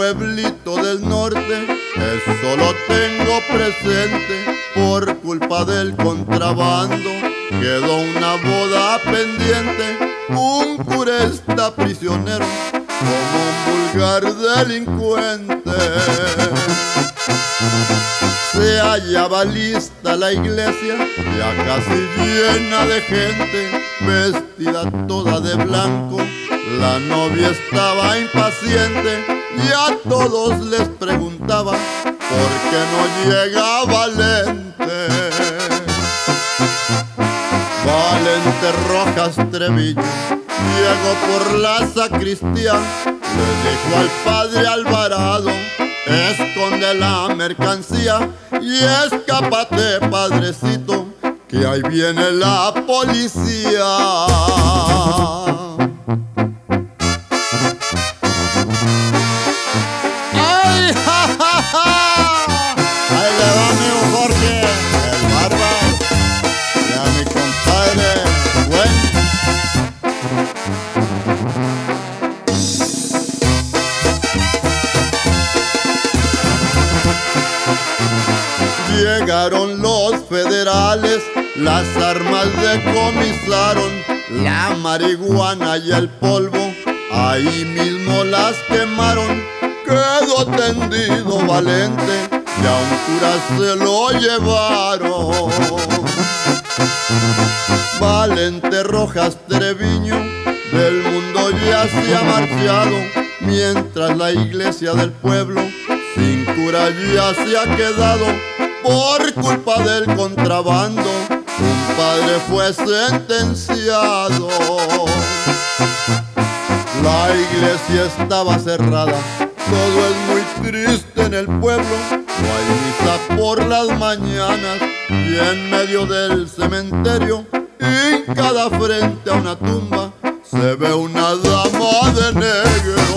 pueblito del norte, eso lo tengo presente. Por culpa del contrabando quedó una boda pendiente. Un cura está prisionero como un vulgar delincuente. Se hallaba lista la iglesia, ya casi llena de gente, vestida toda de blanco. La novia estaba impaciente y a todos les preguntaba por qué no llega Valente. Valente Rojas Treviño llegó por la sacristía, le dijo al padre Alvarado: esconde la mercancía y escápate, padrecito, que ahí viene la policía. ¡Ay, ja, ja, ja! Ahí le va mi Jorge, el barba, y a mi compadre Gwen. Llegaron los federales, las armas decomisaron, la marihuana y el polvo, ahí mismo las quemaron. Quedó tendido Valente y a un cura se lo llevaron. Valente Rojas Treviño del mundo ya se ha marchado, mientras la iglesia del pueblo sin cura ya se ha quedado. Por culpa del contrabando, un padre fue sentenciado. La iglesia estaba cerrada, todo es muy triste en el pueblo. No hay misa por las mañanas y en medio del cementerio, hincada frente a una tumba, se ve una dama de negro.